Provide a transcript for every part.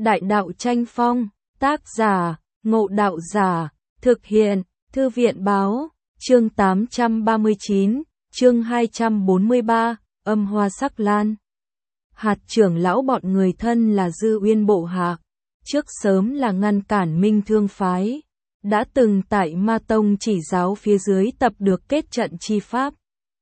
Đại đạo tranh phong, tác giả, Ngộ Đạo Giả, thực hiện, Thư viện báo, chương 839, chương 243, âm hoa sắc lan. Hạt trưởng lão bọn người thân là Dư Uyên bộ hạ, trước sớm là ngăn cản Minh Thương phái, đã từng tại Ma Tông chỉ giáo phía dưới tập được kết trận chi pháp,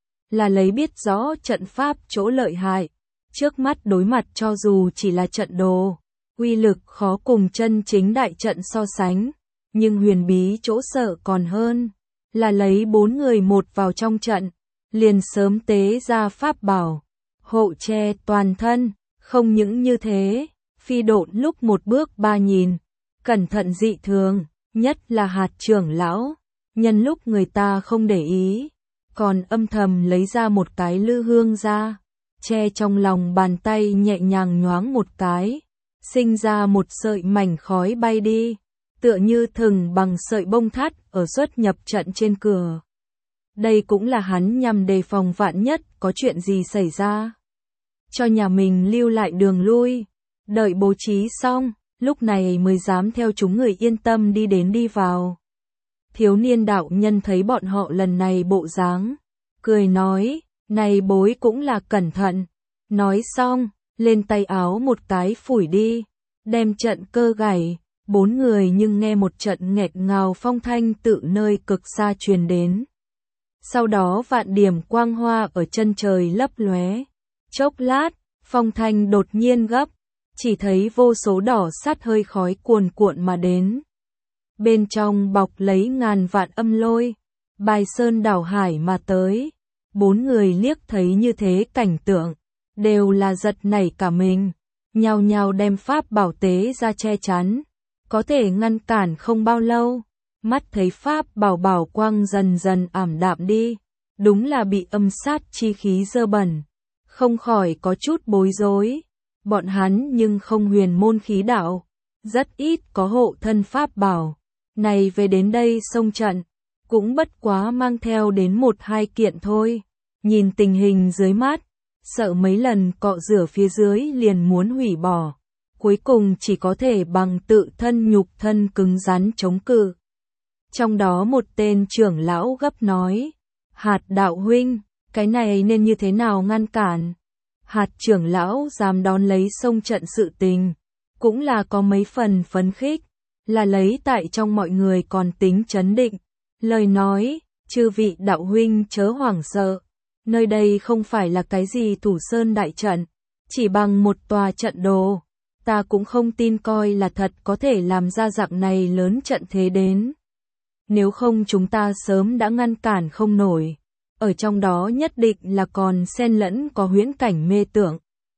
là lấy biết rõ trận pháp chỗ lợi hại, trước mắt đối mặt cho dù chỉ là trận đồ, uy lực khó cùng chân chính đại trận so sánh, nhưng huyền bí chỗ sợ còn hơn, là lấy 4 người một vào trong trận, liền sớm tế ra pháp bảo, hộ che toàn thân, không những như thế, phi độn lúc một bước 3 nhìn, cẩn thận dị thường, nhất là hạt trưởng lão, nhân lúc người ta không để ý, còn âm thầm lấy ra một cái lư hương ra, che trong lòng bàn tay nhẹ nhàng nhoáng một cái, sinh ra một sợi mảnh khói bay đi, tựa như thừng bằng sợi bông thắt ở xuất nhập trận trên cửa. Đây cũng là hắn nhằm đề phòng vạn nhất có chuyện gì xảy ra, cho nhà mình lưu lại đường lui, đợi bố trí xong, lúc này mới dám theo chúng người yên tâm đi đến đi vào. Thiếu niên đạo nhân thấy bọn họ lần này bộ dáng, cười nói, này bối cũng là cẩn thận. Nói xong, lên tay áo một cái phủi đi, đem trận cơ gảy, 4 người nhưng nghe một trận nghẹt ngào phong thanh tự nơi cực xa truyền đến. Sau đó vạn điểm quang hoa ở chân trời lấp lóe. Chốc lát, phong thanh đột nhiên gấp, chỉ thấy vô số đỏ sắt hơi khói cuồn cuộn mà đến. Bên trong bọc lấy ngàn vạn âm lôi, bài sơn đảo hải mà tới. 4 người liếc thấy như thế cảnh tượng, đều là giật nảy cả mình, nhao nhao đem pháp bảo tế ra che chắn, có thể ngăn cản không bao lâu, mắt thấy pháp bảo quang dần dần ảm đạm đi, đúng là bị âm sát chi khí dơ bẩn, không khỏi có chút bối rối, bọn hắn nhưng không huyền môn khí đạo, rất ít có hộ thân pháp bảo, này về đến đây xông trận, cũng bất quá mang theo đến 1-2 kiện thôi. Nhìn tình hình dưới mắt, sợ mấy lần cọ rửa phía dưới liền muốn hủy bỏ, cuối cùng chỉ có thể bằng tự thân nhục thân cứng rắn chống cự. Trong đó một tên trưởng lão gấp nói, Hạt đạo huynh, cái này nên như thế nào ngăn cản? Hạt trưởng lão dám đón lấy xông trận sự tình, cũng là có mấy phần phấn khích, là lấy tại trong mọi người còn tính trấn định, lời nói, chư vị đạo huynh chớ hoảng sợ. Nơi đây không phải là cái gì thủ sơn đại trận, chỉ bằng một tòa trận đồ, ta cũng không tin coi là thật có thể làm ra dạng này lớn trận thế đến. Nếu không chúng ta sớm đã ngăn cản không nổi, ở trong đó nhất định là còn xen lẫn có huyễn cảnh mê tưởng.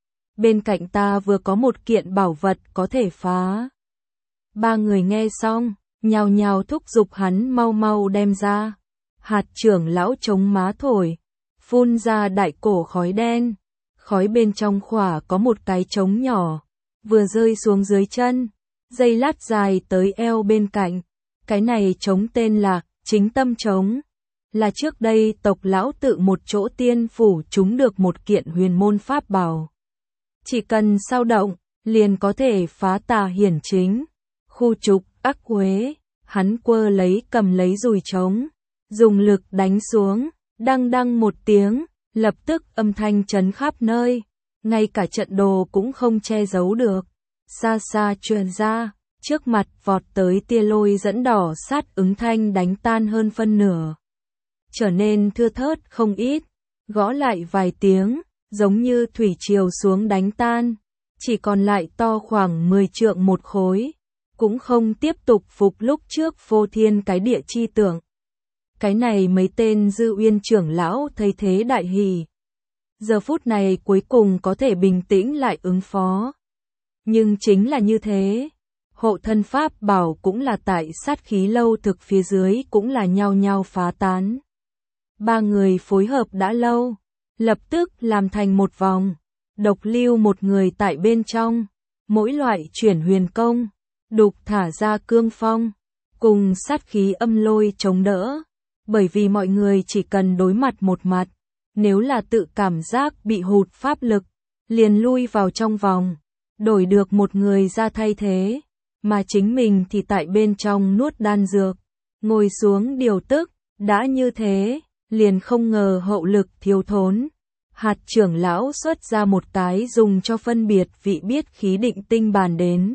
Bên cạnh ta vừa có một kiện bảo vật có thể phá. 3 người nghe xong, nhao nhao thúc giục hắn mau mau đem ra. Hạt trưởng lão chống má thổi, phun ra đại cổ khói đen, khói bên trong khỏa có một cái trống nhỏ, vừa rơi xuống dưới chân, dây lát dài tới eo bên cạnh, cái này trống tên là Chính Tâm Trống, là trước đây tộc lão tự một chỗ tiên phủ trúng được một kiện huyền môn pháp bảo. Chỉ cần sao động, liền có thể phá tà hiển chính, khu trục ác quế, hắn quơ lấy cầm lấy dùi trống, dùng lực đánh xuống. Đăng đăng một tiếng, lập tức âm thanh chấn khắp nơi, ngay cả trận đồ cũng không che giấu được. Xa xa truyền ra, trước mặt vọt tới tia lôi dẫn đỏ sát ứng thanh đánh tan hơn phân nửa. Trở nên thưa thớt không ít, gõ lại vài tiếng, giống như thủy triều xuống đánh tan, chỉ còn lại to khoảng 10 trượng một khối, cũng không tiếp tục phục lúc trước phô thiên cái địa chi tưởng. Cái này mấy tên Dư Uyên trưởng lão thấy thế đại hỉ. Giờ phút này cuối cùng có thể bình tĩnh lại ứng phó. Nhưng chính là như thế, hộ thân pháp bảo cũng là tại sát khí lâu thực phía dưới cũng là nhao nhao phá tán. 3 người phối hợp đã lâu, lập tức làm thành một vòng, độc lưu một người tại bên trong, mỗi loại chuyển huyền công, đục thả ra cương phong, cùng sát khí âm lôi chống đỡ. Bởi vì mọi người chỉ cần đối mặt một mặt, nếu là tự cảm giác bị hụt pháp lực, liền lui vào trong vòng, đổi được một người ra thay thế, mà chính mình thì tại bên trong nuốt đan dược, ngồi xuống điều tức, đã như thế, liền không ngờ hậu lực thiếu thốn. Hạt trưởng lão xuất ra một cái dùng cho phân biệt vị biết khí định tinh bàn đến.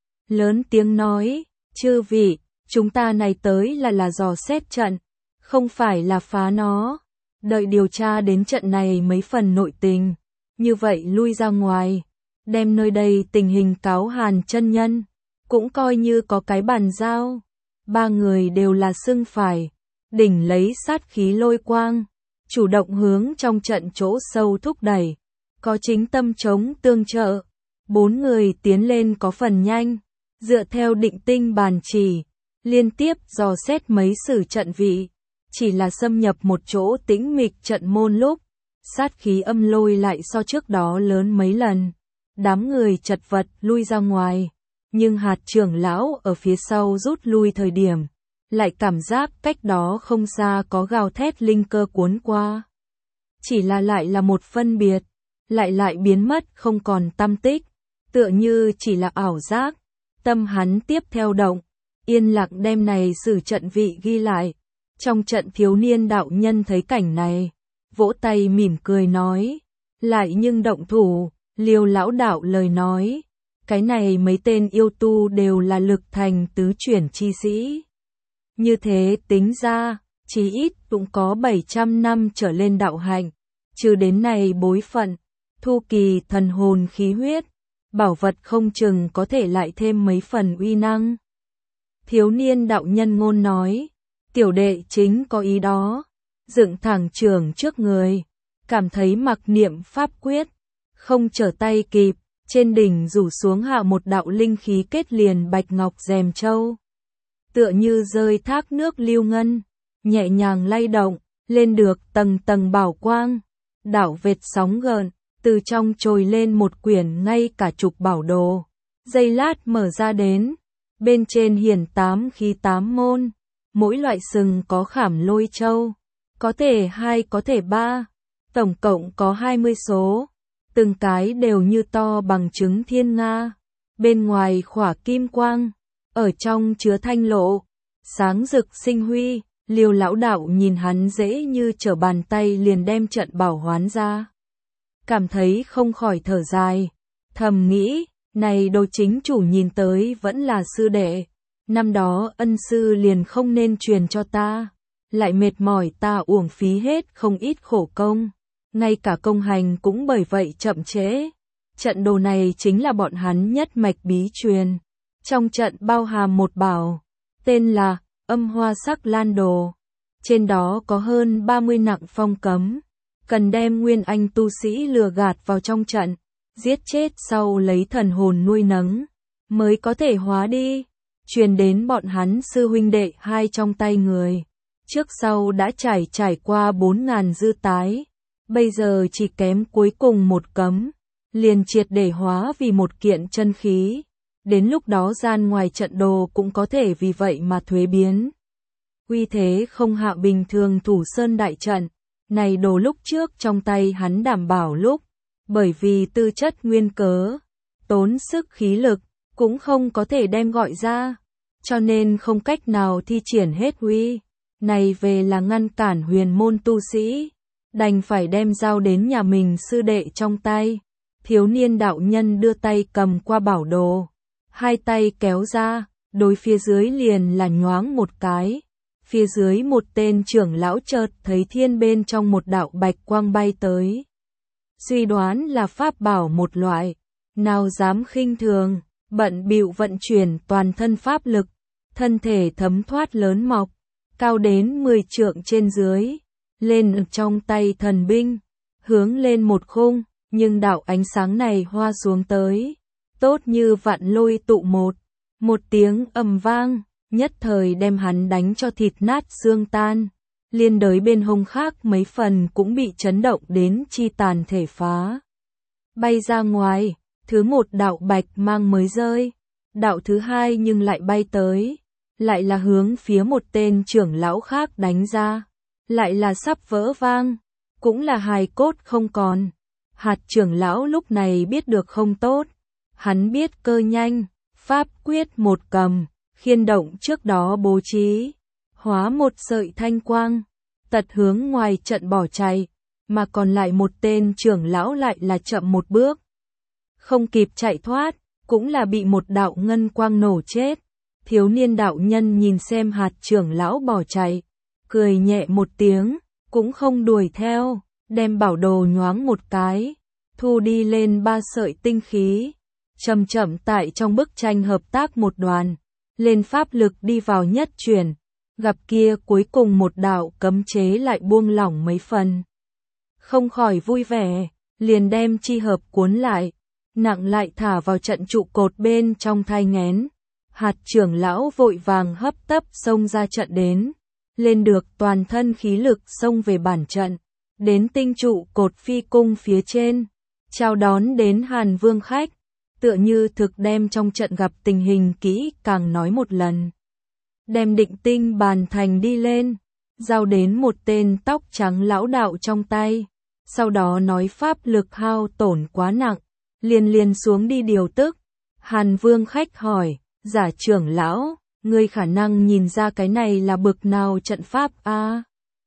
Lớn tiếng nói, chư vị, chúng ta này tới là dò xét trận, không phải là phá nó. Đợi điều tra đến trận này mấy phần nội tình, như vậy lui ra ngoài, đem nơi đây tình hình cáo Hàn chân nhân, cũng coi như có cái bàn giao. Ba người đều là xưng phải, đỉnh lấy sát khí lôi quang, chủ động hướng trong trận chỗ sâu thúc đẩy, có chính tâm chống tương trợ. Bốn người tiến lên có phần nhanh, dựa theo định tinh bàn chỉ, liên tiếp dò xét mấy sử trận vị, chỉ là xâm nhập một chỗ tĩnh mịch trận môn lúc, sát khí âm lôi lại so trước đó lớn mấy lần. Đám người chật vật lui ra ngoài, nhưng hạt trưởng lão ở phía sau rút lui thời điểm, lại cảm giác cách đó không xa có gào thét linh cơ cuốn qua. Chỉ là lại là một phân biệt, lại biến mất không còn tăm tích, tựa như chỉ là ảo giác. Tâm hắn tiếp theo động, yên lặng đem này sử trận vị ghi lại. Trong trận thiếu niên đạo nhân thấy cảnh này, vỗ tay mỉm cười nói, lại nhưng động thủ. Liêu lão đạo lời nói, cái này mấy tên yêu tu đều là lực thành tứ chuyển chi sĩ. Như thế tính ra, chí ít cũng có 700 năm trở lên đạo hạnh, trừ đến này bối phận, thu kỳ thần hồn khí huyết, bảo vật không chừng có thể lại thêm mấy phần uy năng. Thiếu niên đạo nhân ngôn nói, tiểu đệ chính có ý đó, dựng thẳng trường trước người, cảm thấy mặc niệm pháp quyết, không trở tay kịp, trên đỉnh rủ xuống hạ một đạo linh khí kết liền bạch ngọc rèm châu. Tựa như rơi thác nước lưu ngân, nhẹ nhàng lay động, lên được tầng tầng bảo quang, đảo vệt sóng gợn, từ trong trồi lên một quyển ngay cả trục bảo đồ. Giây lát mở ra đến, bên trên hiển 8 khí 8 môn, mỗi loại sừng có khảm lôi châu, có thể 2 có thể 3, tổng cộng có 20 số. Từng cái đều như to bằng trứng thiên nga, bên ngoài khỏa kim quang, ở trong chứa thanh lộ, sáng rực sinh huy. Liêu lão đạo nhìn hắn dễ như trở bàn tay liền đem trận bảo hoán ra. Cảm thấy không khỏi thở dài, thầm nghĩ, này đồ chính chủ nhìn tới vẫn là sư đệ, năm đó ân sư liền không nên truyền cho ta, lại mệt mỏi ta uổng phí hết không ít khổ công. Ngay cả công hành cũng bởi vậy chậm trễ. Trận đồ này chính là bọn hắn nhất mạch bí truyền. Trong trận bao hàm một bảo, tên là Âm Hoa Sắc Lan Đồ. Trên đó có hơn 30 nặng phong cấm, cần đem nguyên anh tu sĩ lừa gạt vào trong trận, giết chết sau lấy thần hồn nuôi nấng, mới có thể hóa đi. Truyền đến bọn hắn sư huynh đệ hai trong tay người. Trước sau đã trải qua 4.000 dư tái. Bây giờ chỉ kém cuối cùng một cấm, liền triệt để hóa vì một kiện chân khí. Đến lúc đó gian ngoài trận đồ cũng có thể vì vậy mà thuế biến. Uy thế không hạ bình thường thủ sơn đại trận, này đồ lúc trước trong tay hắn đảm bảo lúc, bởi vì tư chất nguyên cớ, tốn sức khí lực, cũng không có thể đem gọi ra, cho nên không cách nào thi triển hết uy. Này về là ngăn cản huyền môn tu sĩ, đành phải đem giao đến nhà mình sư đệ trong tay. Thiếu niên đạo nhân đưa tay cầm qua bảo đồ, hai tay kéo ra, đối phía dưới liền là nhoáng một cái. Phía dưới một tên trưởng lão chợt thấy thiên bên trong một đạo bạch quang bay tới. Suy đoán là pháp bảo một loại, nào dám khinh thường, bận bịu vận chuyển toàn thân pháp lực, thân thể thấm thoát lớn mọc, cao đến 10 trượng trên dưới, lên trong tay thần binh, hướng lên một khung, nhưng đạo ánh sáng này hoa xuống tới, tốt như vạn lôi tụ một tiếng ầm vang, nhất thời đem hắn đánh cho thịt nát xương tan, liên đới bên hông khác mấy phần cũng bị chấn động đến chi tàn thể phá. Bay ra ngoài, thứ một đạo bạch mang mới rơi, đạo thứ hai nhưng lại bay tới, lại là hướng phía một tên trưởng lão khác đánh ra, lại là sắp vỡ vang, cũng là hài cốt không còn. Hạt trưởng lão lúc này biết được không tốt, Hắn biết cơ nhanh, pháp quyết một cầm, khiên động trước đó bố trí, hóa một sợi thanh quang, tật hướng ngoài trận bỏ chạy, mà còn lại một tên trưởng lão lại là chậm một bước. Không kịp chạy thoát, cũng là bị một đạo ngân quang nổ chết. Thiếu niên đạo nhân nhìn xem hạt trưởng lão bỏ chạy, cười nhẹ một tiếng, cũng không đuổi theo, đem bảo đồ nhoáng một cái, thu đi lên 3 sợi tinh khí, chậm chậm tại trong bức tranh hợp tác một đoàn, lên pháp lực đi vào nhất chuyển, gặp kia cuối cùng một đạo cấm chế lại buông lỏng mấy phần. Không khỏi vui vẻ, liền đem chi hợp cuốn lại, nặng lại thả vào trận trụ cột bên trong thai nghén. Hạt trưởng lão vội vàng hấp tấp xông ra trận đến, lên được toàn thân khí lực xông về bản trận, đến tinh trụ cột phi cung phía trên, chào đón đến Hàn Vương khách, tựa như thực đem trong trận gặp tình hình kỹ càng nói một lần. Đem định tinh bàn thành đi lên, giao đến một tên tóc trắng lão đạo trong tay, sau đó nói pháp lực hao tổn quá nặng, liền xuống đi điều tức. Hàn Vương khách hỏi, Giả trưởng lão, ngươi khả năng nhìn ra cái này là bực nào trận pháp a?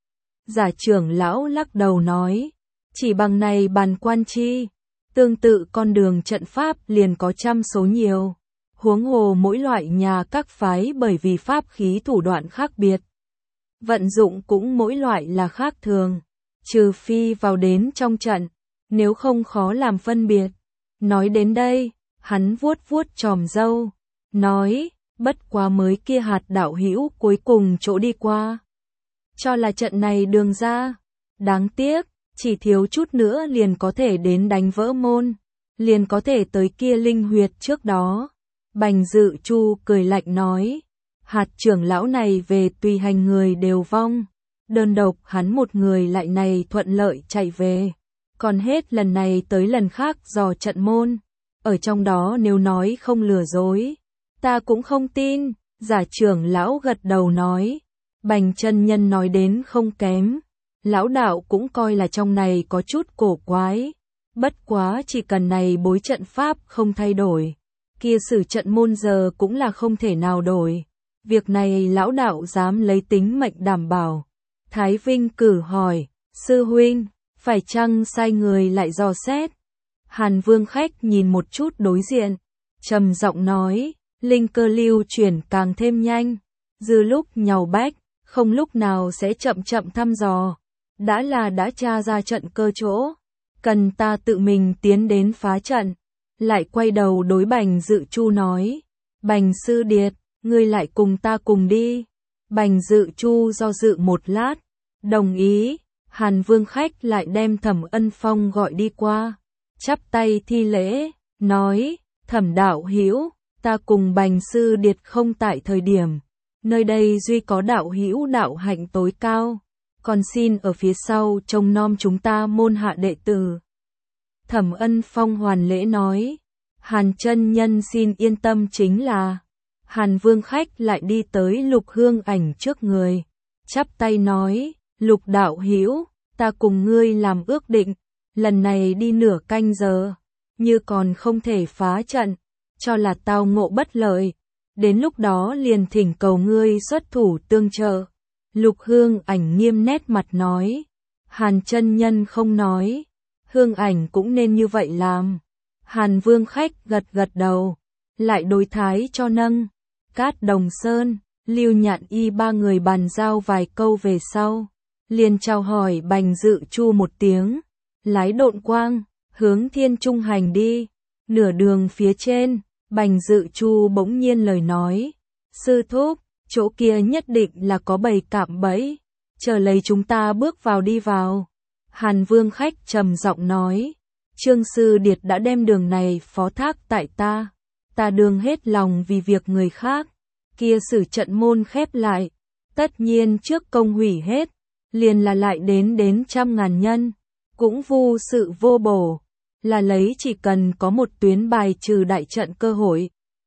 Giả trưởng lão lắc đầu nói, chỉ bằng này bàn quan chi, tương tự con đường trận pháp liền có trăm số nhiều. Huống hồ mỗi loại nhà các phái bởi vì pháp khí thủ đoạn khác biệt, vận dụng cũng mỗi loại là khác thường, trừ phi vào đến trong trận, nếu không khó làm phân biệt. Nói đến đây, hắn vuốt vuốt chòm râu, nói, bất quá mới kia hạt đạo hữu cuối cùng chỗ đi qua, cho là trận này đường ra, đáng tiếc, chỉ thiếu chút nữa liền có thể đến đánh vỡ môn, liền có thể tới kia linh huyệt trước đó. Bành Dự Chu cười lạnh nói, hạt trưởng lão này về tùy hành người đều vong, đơn độc hắn một người lại này thuận lợi chạy về, còn hết lần này tới lần khác dò trận môn, ở trong đó nếu nói không lừa dối, ta cũng không tin. Giả trưởng lão gật đầu nói, Bành chân nhân nói đến không kém, lão đạo cũng coi là trong này có chút cổ quái, bất quá chỉ cần này bối trận pháp không thay đổi, kia sử trận môn giờ cũng là không thể nào đổi. Việc này lão đạo dám lấy tính mệnh đảm bảo. Thái Vinh cử hỏi, sư huynh, phải chăng sai người lại dò xét? Hàn Vương khách nhìn một chút đối diện, trầm giọng nói, linh cơ lưu chuyển càng thêm nhanh, dư lúc nhàu bách, không lúc nào sẽ chậm chậm thăm dò. Đã tra ra trận cơ chỗ, cần ta tự mình tiến đến phá trận. Lại quay đầu đối Bành Dự Chu nói, Bành sư điệt, ngươi lại cùng ta cùng đi. Bành Dự Chu do dự một lát, đồng ý. Hàn Vương khách lại đem Thẩm Ân Phong gọi đi qua, chắp tay thi lễ, nói, Thẩm đạo hữu, ta cùng Bành sư điệt không tại thời điểm, nơi đây duy có đạo hữu đạo hạnh tối cao, còn xin ở phía sau trông nom chúng ta môn hạ đệ tử. Thẩm Ân Phong hoàn lễ nói, Hàn chân nhân xin yên tâm chính là. Hàn Vương khách lại đi tới Lục Hương Ảnh trước người, chắp tay nói, Lục đạo hữu, ta cùng ngươi làm ước định, lần này đi nửa canh giờ, như còn không thể phá trận, cho là tao ngộ bất lợi, đến lúc đó liền thỉnh cầu ngươi xuất thủ tương trợ. Lục Hương Ảnh nghiêm nét mặt nói, Hàn chân nhân không nói, Hương Ảnh cũng nên như vậy làm. Hàn Vương khách gật gật đầu, lại đối Thái cho nâng, Cát Đồng Sơn, Lưu Nhạn Y ba người bàn giao vài câu về sau, liền chào hỏi Bành Dự Chu một tiếng, lái độn quang, hướng Thiên Trung hành đi. Nửa đường phía trên, Bành Dự Chu bỗng nhiên lời nói, sư thúc, chỗ kia nhất định là có bầy cạm bẫy, chờ lấy chúng ta bước vào đi vào. Hàn Vương khách trầm giọng nói, Trương sư điệt đã đem đường này phó thác tại ta đương hết lòng vì việc người khác, kia sử trận môn khép lại, tất nhiên trước công hủy hết, liền là lại đến trăm ngàn nhân, cũng vô sự vô bổ, là lấy chỉ cần có một tuyến bài trừ đại trận cơ hội.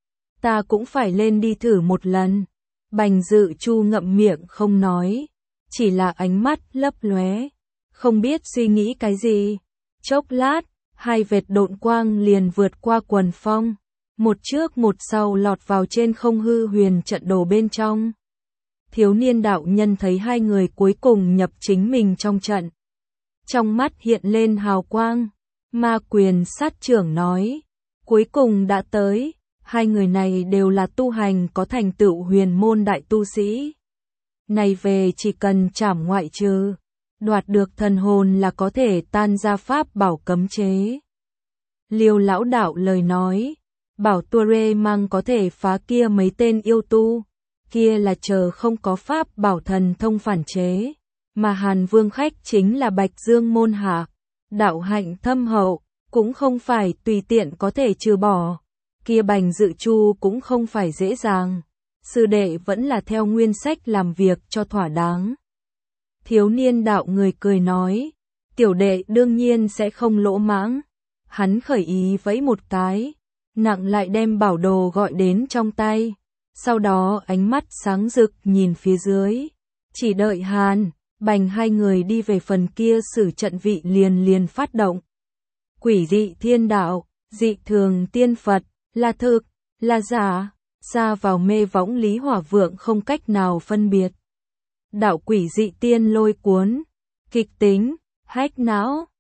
Ta cũng phải lên đi thử một lần. Bành Dự Chu ngậm miệng không nói, chỉ là ánh mắt lấp lóe, không biết suy nghĩ cái gì. Chốc lát, Hai vệt độn quang liền vượt qua quần phong, một trước một sau lọt vào trên không hư huyền trận đồ bên trong. Thiếu niên đạo nhân thấy hai người cuối cùng nhập chính mình trong trận. Trong mắt hiện lên hào quang, Ma Quyền Sát Trưởng nói, cuối cùng đã tới, hai người này đều là tu hành có thành tựu huyền môn đại tu sĩ. Này về chỉ cần trảm ngoại trừ, đoạt được thần hồn là có thể tan ra pháp bảo cấm chế. Liêu lão đạo lời nói, bảo Ture mang có thể phá kia mấy tên yêu tu, kia là chờ không có pháp bảo thần thông phản chế, mà Hàn Vương khách chính là Bạch Dương môn hạ, đạo hạnh thâm hậu, cũng không phải tùy tiện có thể trừ bỏ, kia Bành Dự Chu cũng không phải dễ dàng, sư đệ vẫn là theo nguyên sách làm việc cho thỏa đáng. Thiếu niên đạo người cười nói, tiểu đệ đương nhiên sẽ không lỗ mãng. Hắn khởi ý vẫy một cái, nặng lại đem bảo đồ gọi đến trong tay, sau đó ánh mắt sáng rực nhìn phía dưới, chỉ đợi Hàn, Bành hai người đi về phần kia sử trận vị liền phát động. Quỷ dị thiên đạo, dị thường tiên Phật, là thực, là giả, ra vào mê võng Lý Hỏa Vượng không cách nào phân biệt. Đạo quỷ dị tiên lôi cuốn, kịch tính, hách não,